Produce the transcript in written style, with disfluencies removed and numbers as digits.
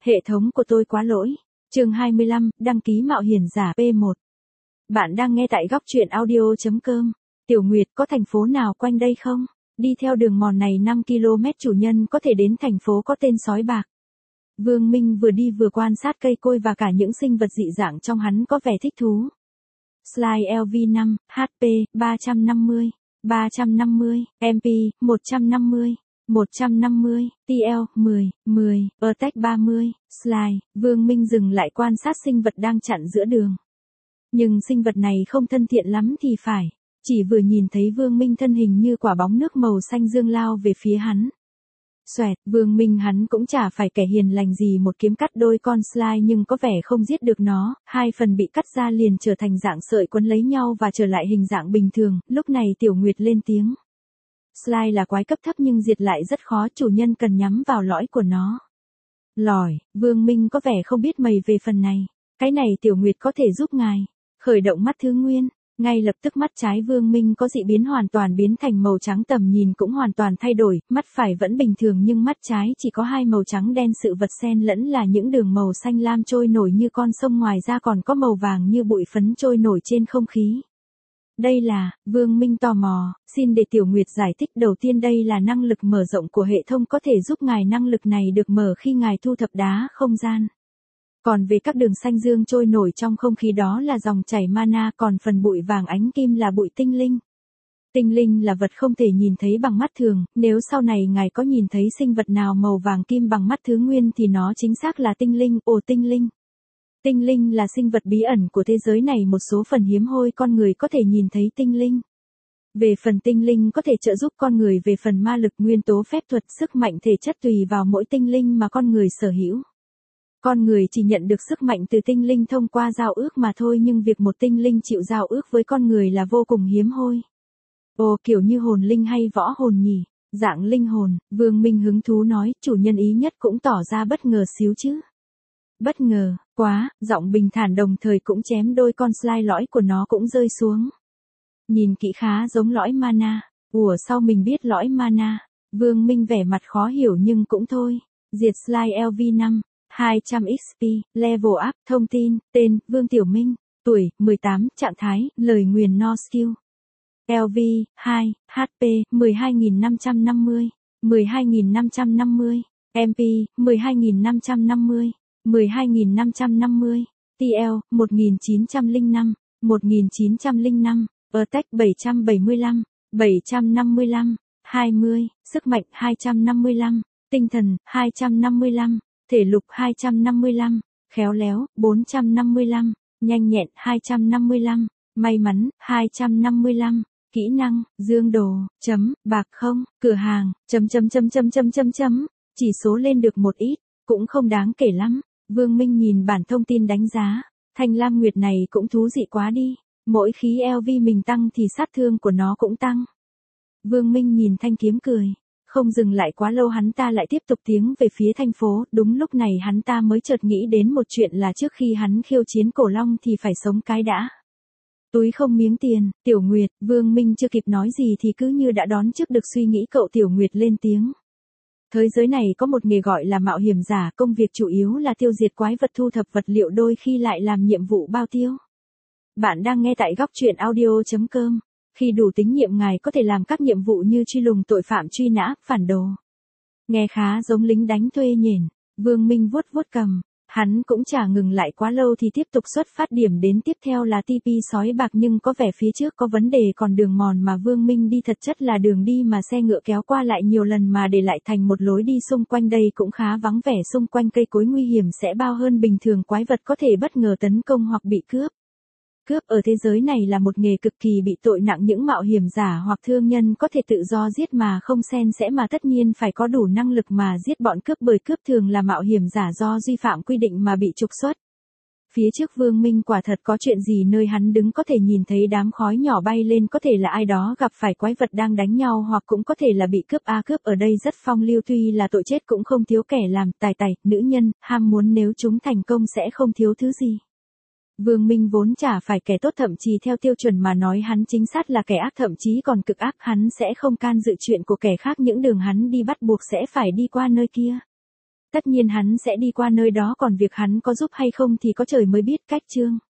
Hệ thống của tôi quá lỗi. Chương 25, đăng ký mạo hiểm giả P1. Bạn đang nghe tại góc truyện audio.com. Tiểu Nguyệt, có thành phố nào quanh đây không? Đi theo đường mòn này 5 km chủ nhân có thể đến thành phố có tên Sói Bạc. Vương Minh vừa đi vừa quan sát cây cối và cả những sinh vật dị dạng trong hắn có vẻ thích thú. Slide LV5, HP, 350, 350, MP, 150. 150, TL, 10, Attack 30, Slide, Vương Minh dừng lại quan sát sinh vật đang chặn giữa đường. Nhưng sinh vật này không thân thiện lắm thì phải, chỉ vừa nhìn thấy Vương Minh thân hình như quả bóng nước màu xanh dương lao về phía hắn. Xoẹt, Vương Minh hắn cũng chả phải kẻ hiền lành gì, một kiếm cắt đôi con Slide nhưng có vẻ không giết được nó, hai phần bị cắt ra liền trở thành dạng sợi quấn lấy nhau và trở lại hình dạng bình thường. Lúc này Tiểu Nguyệt lên tiếng. Slide là quái cấp thấp nhưng diệt lại rất khó, chủ nhân cần nhắm vào lõi của nó. Lỏi, Vương Minh có vẻ không biết mày về phần này. Cái này Tiểu Nguyệt có thể giúp ngài. Khởi động mắt thứ nguyên, ngay lập tức mắt trái Vương Minh có dị biến, hoàn toàn biến thành màu trắng, tầm nhìn cũng hoàn toàn thay đổi, mắt phải vẫn bình thường nhưng mắt trái chỉ có hai màu trắng đen, sự vật xen lẫn là những đường màu xanh lam trôi nổi như con sông, ngoài ra còn có màu vàng như bụi phấn trôi nổi trên không khí. Đây là, Vương Minh tò mò, xin để Tiểu Nguyệt giải thích. Đầu tiên đây là năng lực mở rộng của hệ thống, có thể giúp ngài, năng lực này được mở khi ngài thu thập đá không gian. Còn về các đường xanh dương trôi nổi trong không khí đó là dòng chảy mana, còn phần bụi vàng ánh kim là bụi tinh linh. Tinh linh là vật không thể nhìn thấy bằng mắt thường, nếu sau này ngài có nhìn thấy sinh vật nào màu vàng kim bằng mắt thứ nguyên thì nó chính xác là tinh linh. Ồ, tinh linh. Tinh linh là sinh vật bí ẩn của thế giới này, một số phần hiếm hoi con người có thể nhìn thấy tinh linh. Về phần tinh linh có thể trợ giúp con người về phần ma lực, nguyên tố, phép thuật, sức mạnh thể chất tùy vào mỗi tinh linh mà con người sở hữu. Con người chỉ nhận được sức mạnh từ tinh linh thông qua giao ước mà thôi, nhưng việc một tinh linh chịu giao ước với con người là vô cùng hiếm hoi. Ồ, kiểu như hồn linh hay võ hồn nhỉ? Dạng linh hồn, Vương Minh hứng thú nói, chủ nhân ý nhất cũng tỏ ra bất ngờ xíu chứ. Bất ngờ, quá, giọng bình thản đồng thời cũng chém đôi con Slide, lõi của nó cũng rơi xuống. Nhìn kỹ khá giống lõi mana. Ủa, sao mình biết lõi mana? Vương Minh vẻ mặt khó hiểu nhưng cũng thôi. Diệt Slide LV5, 200 XP, level up, thông tin, tên, Vương Tiểu Minh, tuổi, 18, trạng thái, lời nguyền no skill. LV, 2, HP, 12.550, 12.550, MP, 12.550. 12.550, TL, 1905, 1905, Attack 775, 755, 20, sức mạnh 255, tinh thần 255, thể lực 255, khéo léo 455, nhanh nhẹn 255, may mắn 255, kỹ năng, dương đồ, bạc không, cửa hàng, chỉ số lên được một ít, cũng không đáng kể lắm. Vương Minh nhìn bản thông tin đánh giá, thanh lam nguyệt này cũng thú dị quá đi, mỗi khí LV mình tăng thì sát thương của nó cũng tăng. Vương Minh nhìn thanh kiếm cười, không dừng lại quá lâu hắn ta lại tiếp tục tiến về phía thành phố. Đúng lúc này hắn ta mới chợt nghĩ đến một chuyện là trước khi hắn khiêu chiến cổ long thì phải sống cái đã. Túi không miếng tiền, Tiểu Nguyệt, Vương Minh chưa kịp nói gì thì cứ như đã đón trước được suy nghĩ cậu. Tiểu Nguyệt lên tiếng. Thế giới này có một nghề gọi là mạo hiểm giả, công việc chủ yếu là tiêu diệt quái vật, thu thập vật liệu, đôi khi lại làm nhiệm vụ bao tiêu. Bạn đang nghe tại góc truyện audio.com. Khi đủ tín nhiệm ngài có thể làm các nhiệm vụ như truy lùng tội phạm, truy nã, phản đồ. Nghe khá giống lính đánh thuê nhền. Vương Minh vuốt vuốt cầm. Hắn cũng chả ngừng lại quá lâu thì tiếp tục xuất phát. Điểm đến tiếp theo là TP Sói Bạc, nhưng có vẻ phía trước có vấn đề, còn đường mòn mà Vương Minh đi thật chất là đường đi mà xe ngựa kéo qua lại nhiều lần mà để lại thành một lối đi. Xung quanh đây cũng khá vắng vẻ, xung quanh cây cối nguy hiểm sẽ bao hơn bình thường, quái vật có thể bất ngờ tấn công hoặc bị cướp. Cướp ở thế giới này là một nghề cực kỳ bị tội nặng, những mạo hiểm giả hoặc thương nhân có thể tự do giết mà không xen sẽ, mà tất nhiên phải có đủ năng lực mà giết bọn cướp, bởi cướp thường là mạo hiểm giả do vi phạm quy định mà bị trục xuất. Phía trước Vương Minh quả thật có chuyện gì, nơi hắn đứng có thể nhìn thấy đám khói nhỏ bay lên, có thể là ai đó gặp phải quái vật đang đánh nhau, hoặc cũng có thể là bị cướp. Cướp ở đây rất phong lưu, tuy là tội chết cũng không thiếu kẻ làm. Tài, nữ nhân, ham muốn, nếu chúng thành công sẽ không thiếu thứ gì. Vương Minh vốn chả phải kẻ tốt, thậm chí theo tiêu chuẩn mà nói hắn chính xác là kẻ ác, thậm chí còn cực ác. Hắn sẽ không can dự chuyện của kẻ khác, những đường hắn đi bắt buộc sẽ phải đi qua nơi kia. Tất nhiên hắn sẽ đi qua nơi đó, còn việc hắn có giúp hay không thì có trời mới biết. Cách chương